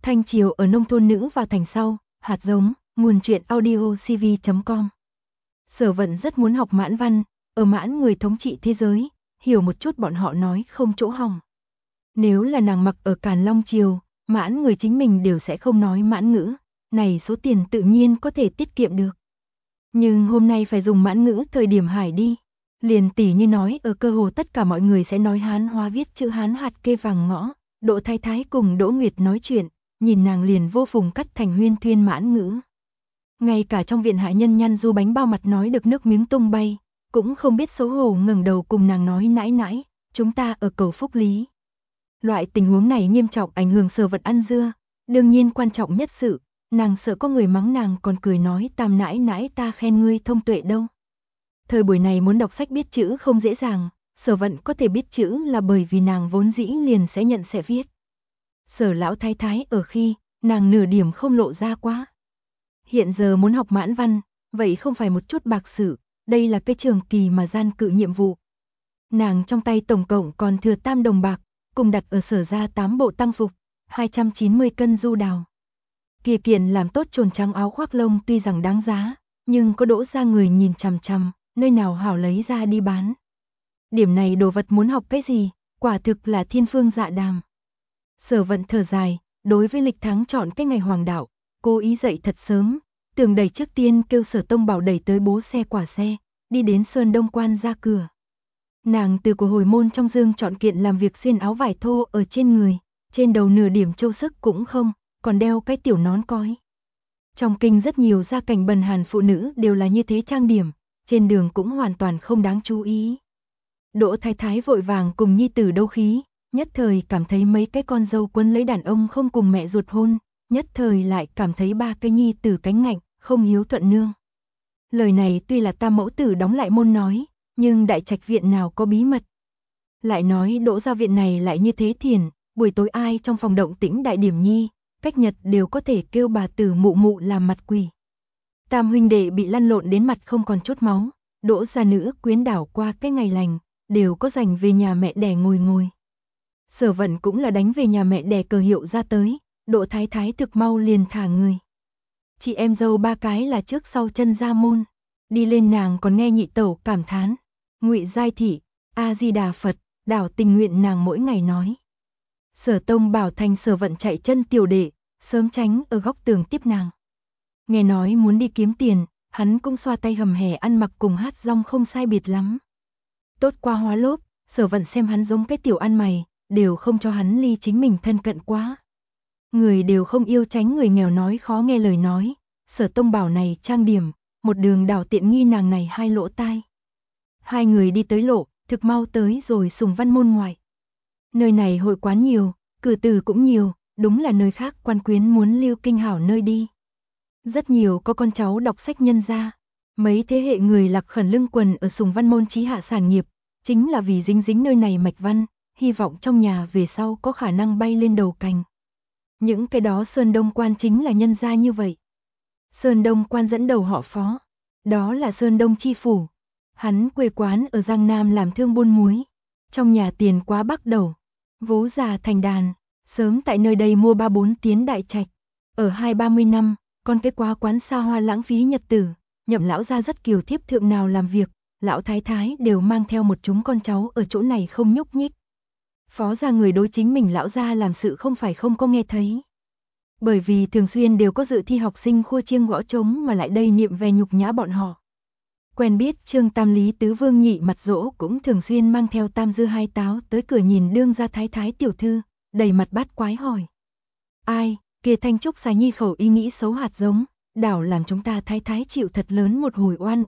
Thanh Triều ở nông thôn nữ vào thành sau, hạt giống, nguồn truyện audio cv.com. Sở Vận rất muốn học Mãn văn, ở Mãn người thống trị thế giới, hiểu một chút bọn họ nói không chỗ hỏng. Nếu là nàng mặc ở Càn Long Triều, Mãn người chính mình đều sẽ không nói Mãn ngữ, này số tiền tự nhiên có thể tiết kiệm được. Nhưng hôm nay phải dùng Mãn ngữ thời điểm hải đi. Liền tỉ như nói ở cơ hồ tất cả mọi người sẽ nói Hán hóa viết chữ Hán hạt kê vàng ngõ, Đỗ Thái Thái cùng Đỗ Nguyệt nói chuyện, nhìn nàng liền vô phùng cắt thành huyên thuyên Mãn ngữ. Ngay cả trong viện hạ nhân nhăn du bánh bao mặt nói được nước miếng tung bay, cũng không biết xấu hổ ngẩng đầu cùng nàng nói nãi nãi, chúng ta ở cầu phúc lý. Loại tình huống này nghiêm trọng ảnh hưởng Sở Vận ăn dưa, đương nhiên quan trọng nhất sự, nàng sợ có người mắng nàng còn cười nói tam nãi nãi ta khen ngươi thông tuệ đâu. Thời buổi này muốn đọc sách biết chữ không dễ dàng, Sở Vận có thể biết chữ là bởi vì nàng vốn dĩ liền sẽ nhận sẽ viết. Sở lão thái thái ở khi, nàng nửa điểm không lộ ra quá. Hiện giờ muốn học Mãn văn, vậy không phải một chút bạc sự, đây là cái trường kỳ mà gian cự nhiệm vụ. Nàng trong tay tổng cộng còn thừa 3 đồng bạc, cùng đặt ở Sở ra 8 bộ tăng phục, 290 cân du đào. Kia kiện làm tốt trồn trắng áo khoác lông tuy rằng đáng giá, nhưng có Đỗ ra người nhìn chằm chằm, nơi nào hảo lấy ra đi bán. Điểm này đồ vật muốn học cái gì, quả thực là thiên phương dạ đàm. Sở Vận thở dài, đối với lịch tháng chọn cái ngày hoàng đạo, cố ý dậy thật sớm, tưởng đẩy trước tiên kêu Sở Tông Bảo đẩy tới bố xe quả xe, đi đến Sơn Đông Quan ra cửa. Nàng từ của hồi môn trong dương chọn kiện làm việc xuyên áo vải thô ở trên người, trên đầu nửa điểm châu sức cũng không, còn đeo cái tiểu nón cói. Trong kinh rất nhiều gia cảnh bần hàn phụ nữ đều là như thế trang điểm, trên đường cũng hoàn toàn không đáng chú ý. Đỗ Thái Thái vội vàng cùng nhi tử đấu khí, nhất thời cảm thấy mấy cái con dâu quấn lấy đàn ông không cùng mẹ ruột hôn, nhất thời lại cảm thấy 3 cái nhi tử cánh ngạnh, không hiếu thuận nương. Lời này tuy là tam mẫu tử đóng lại môn nói, nhưng đại trạch viện nào có bí mật. Lại nói Đỗ gia viện này lại như thế thiền, buổi tối ai trong phòng động tĩnh đại điểm nhi, cách nhật đều có thể kêu bà tử mụ mụ làm mặt quỷ. Tam huynh đệ bị lăn lộn đến mặt không còn chút máu, Đỗ gia nữ quyến đảo qua cái ngày lành, đều có dành về nhà mẹ đẻ ngồi ngồi. Sở Vận cũng là đánh về nhà mẹ đẻ cờ hiệu ra tới, Đỗ Thái Thái thực mau liền thả người. Chị em dâu 3 cái là trước sau chân ra môn, đi lên nàng còn nghe nhị tẩu cảm thán, Ngụy Giai thị, A Di Đà Phật, đảo tình nguyện nàng mỗi ngày nói. Sở Tông Bảo thành Sở Vận chạy chân tiểu đệ, sớm tránh ở góc tường tiếp nàng. Nghe nói muốn đi kiếm tiền, hắn cũng xoa tay hầm hè ăn mặc cùng hát rong không sai biệt lắm. Tốt qua hóa lốp, Sở Vận xem hắn giống cái tiểu ăn mày, đều không cho hắn ly chính mình thân cận quá. Người đều không yêu tránh người nghèo nói khó nghe lời nói, Sở Tông Bảo này trang điểm, một đường đảo tiện nghi nàng này 2 lỗ tai. Hai người đi tới lộ, thực mau tới rồi Sùng Văn môn ngoài. Nơi này hội quán nhiều, cử tử cũng nhiều, đúng là nơi khác quan quyến muốn lưu kinh hảo nơi đi. Rất nhiều có con cháu đọc sách nhân gia, mấy thế hệ người lạc khẩn lưng quần ở Sùng Văn môn chí hạ sản nghiệp, chính là vì dính dính nơi này mạch văn, hy vọng trong nhà về sau có khả năng bay lên đầu cành. Những cái đó Sơn Đông Quan chính là nhân gia như vậy. Sơn Đông Quan dẫn đầu họ Phó, đó là Sơn Đông chi phủ. Hắn quê quán ở Giang Nam làm thương buôn muối, trong nhà tiền quá bắt đầu, vú già thành đàn, sớm tại nơi đây mua 3-4 tiến đại trạch, ở 20-30 năm, con cái quá quán xa hoa lãng phí nhật tử, Nhậm lão gia rất kiều thiếp thượng nào làm việc, lão thái thái đều mang theo một chúng con cháu ở chỗ này không nhúc nhích. Phó gia người đối chính mình lão gia làm sự không phải không có nghe thấy. Bởi vì thường xuyên đều có dự thi học sinh khua chiêng gõ trống mà lại đây niệm về nhục nhã bọn họ. Quen biết Trương Tam Lý Tứ Vương nhị mặt dỗ cũng thường xuyên mang theo tam dư hai táo tới cửa nhìn đương gia thái thái tiểu thư, đầy mặt bát quái hỏi. Ai, kia Thanh Trúc xài nhi khẩu ý nghĩ xấu hạt giống, đảo làm chúng ta thái thái chịu thật lớn một hồi oan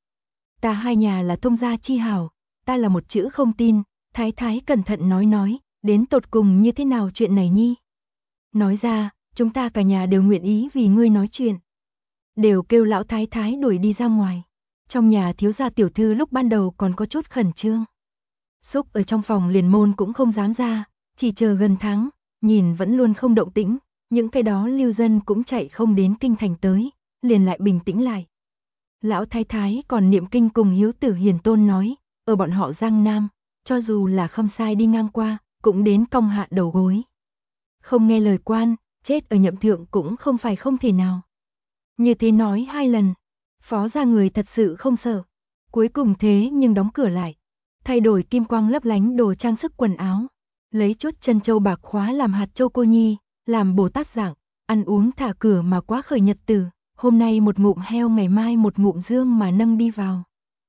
Ta hai nhà là thông gia chi hảo, ta là một chữ không tin, thái thái cẩn thận nói, đến tột cùng như thế nào chuyện này nhi. Nói ra, chúng ta cả nhà đều nguyện ý vì ngươi nói chuyện. Đều kêu lão thái thái đuổi đi ra ngoài. Trong nhà thiếu gia tiểu thư lúc ban đầu còn có chút khẩn trương. Xúc ở trong phòng liền môn cũng không dám ra, chỉ chờ gần tháng, nhìn vẫn luôn không động tĩnh, những cái đó lưu dân cũng chạy không đến kinh thành tới, liền lại bình tĩnh lại. Lão thái thái còn niệm kinh cùng hiếu tử hiền tôn nói, ở bọn họ Giang Nam, cho dù là khâm sai đi ngang qua, cũng đến cong hạ đầu gối. Không nghe lời quan, chết ở nhậm thượng cũng không phải không thể nào. Như thế nói 2 lần, Phó gia người thật sự không sợ. Cuối cùng thế nhưng đóng cửa lại, thay đổi kim quang lấp lánh đồ trang sức quần áo, lấy chút chân châu bạc khóa làm hạt châu cô nhi, làm Bồ Tát dạng, ăn uống thả cửa mà quá khởi nhật tử, hôm nay một ngụm heo ngày mai một ngụm dương mà nâng đi vào.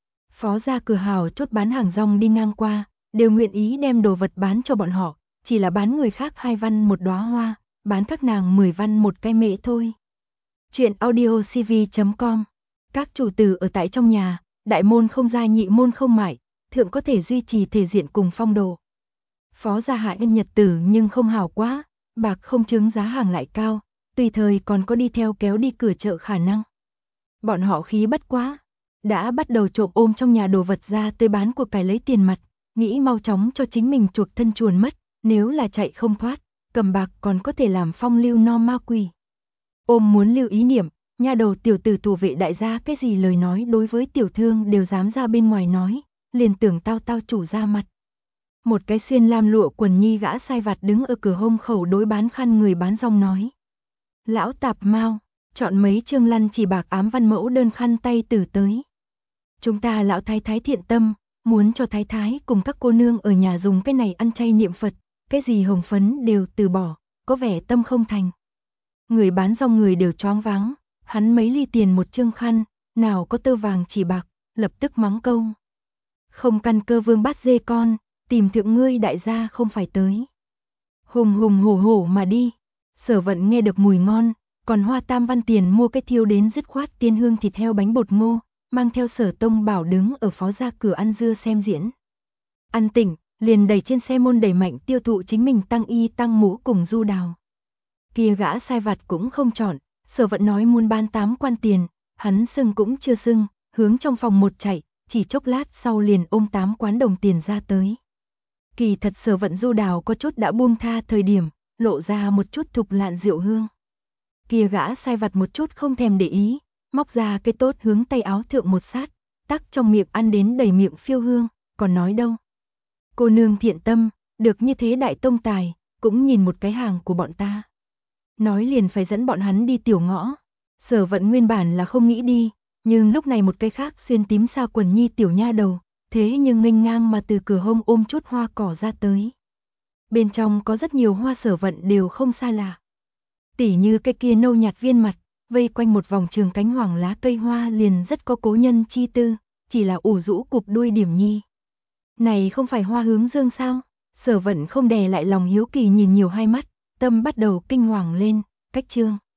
Phó gia cửa hào chốt bán hàng rong đi ngang qua, đều nguyện ý đem đồ vật bán cho bọn họ, chỉ là bán người khác 2 văn một đóa hoa, bán các nàng 10 văn một cái mễ thôi. Chuyện audiocv.com. Các chủ tử ở tại trong nhà, đại môn không ra nhị môn không mại, thượng có thể duy trì thể diện cùng phong độ. Phó gia hạ nhân nhật tử nhưng không hảo quá, bạc không chứng giá hàng lại cao, tùy thời còn có đi theo kéo đi cửa chợ khả năng. Bọn họ khí bất quá, đã bắt đầu trộm ôm trong nhà đồ vật ra tới bán của cải lấy tiền mặt, nghĩ mau chóng cho chính mình chuộc thân chuồn mất, nếu là chạy không thoát, cầm bạc còn có thể làm phong lưu no ma quỷ. Ôm muốn lưu ý niệm, nha đầu tiểu tử thủ vệ đại gia cái gì lời nói đối với tiểu thương đều dám ra bên ngoài nói, liền tưởng tao chủ ra mặt. Một cái xuyên lam lụa quần nhi gã sai vặt đứng ở cửa hông khẩu đối bán khăn người bán rong nói. Lão tạp mau, chọn mấy chương lăn chỉ bạc ám văn mẫu đơn khăn tay tử tới. Chúng ta lão thái thái thiện tâm, muốn cho thái thái cùng các cô nương ở nhà dùng cái này ăn chay niệm Phật, cái gì hồng phấn đều từ bỏ, có vẻ tâm không thành. Người bán rong người đều choáng váng, hắn mấy ly tiền một chương khăn, nào có tơ vàng chỉ bạc, lập tức mắng câu. Không căn cơ vương bát dê con, tìm thượng ngươi đại gia không phải tới. Hùng hùng hổ hổ mà đi, Sở Vận nghe được mùi ngon, còn hoa 3 văn tiền mua cái thiêu đến dứt khoát tiên hương thịt heo bánh bột ngô, mang theo Sở Tông Bảo đứng ở phó gia cửa ăn dưa xem diễn. Ăn tỉnh, liền đẩy trên xe môn đẩy mạnh tiêu thụ chính mình tăng y tăng mũ cùng du đào. Kia gã sai vặt cũng không chọn, Sở Vận nói muốn bán 8 quan tiền, hắn sưng cũng chưa sưng, hướng trong phòng một chạy, chỉ chốc lát sau liền ôm 8 quán đồng tiền ra tới. Kỳ thật Sở Vận du đào có chút đã buông tha thời điểm, lộ ra một chút thục lạn rượu hương. Kia gã sai vặt một chút không thèm để ý, móc ra cây tốt hướng tay áo thượng một sát, tắc trong miệng ăn đến đầy miệng phiêu hương, còn nói đâu. Cô nương thiện tâm, được như thế đại tông tài, cũng nhìn một cái hàng của bọn ta. Nói liền phải dẫn bọn hắn đi tiểu ngõ. Sở Vận nguyên bản là không nghĩ đi, nhưng lúc này một cái khác xuyên tím sa quần nhi tiểu nha đầu, thế nhưng nghênh ngang mà từ cửa hông ôm chút hoa cỏ ra tới. Bên trong có rất nhiều hoa Sở Vận đều không xa lạ. Tỉ như cái kia nâu nhạt viên mặt, vây quanh một vòng trường cánh hoàng lá cây hoa liền rất có cố nhân chi tư, chỉ là ủ rũ cụp đuôi điểm nhi. Này không phải hoa hướng dương sao? Sở Vận không đè lại lòng hiếu kỳ nhìn nhiều hai mắt, tâm bắt đầu kinh hoàng lên, cách chương.